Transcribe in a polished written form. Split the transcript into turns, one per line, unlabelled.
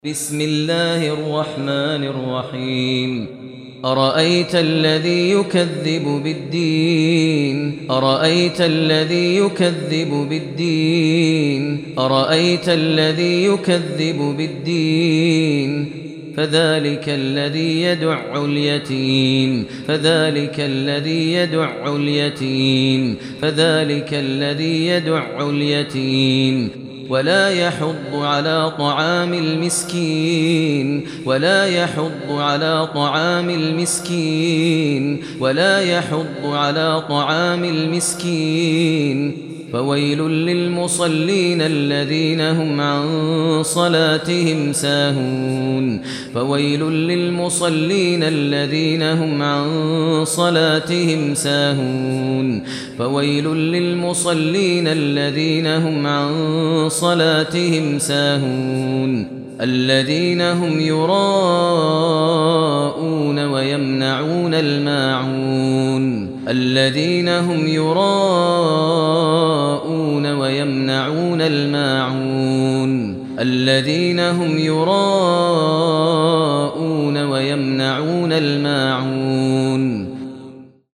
بسم الله الرحمن الرحيم أرأيت الذي يكذب بالدين أرأيت الذي يكذب بالدين أرأيت الذي يكذب بالدين فذلك الذي يدع اليتيم فذلك الذي يدع اليتيم فذلك الذي يدع اليتيم ولا يحض على طعام المسكين ولا يحض على طعام المسكين ولا يحض على طعام المسكين فويل للمصلين الذين هم عن صلاتهم ساهون فويل للمصلين الذين هم عن صلاتهم ساهون فويل للمصلين الذين هم عن صلاتهم ساهون الذين هم يراءون ويمنعون الماعون الذين هم يراءون ويمنعون الماعون الذين هم يراءون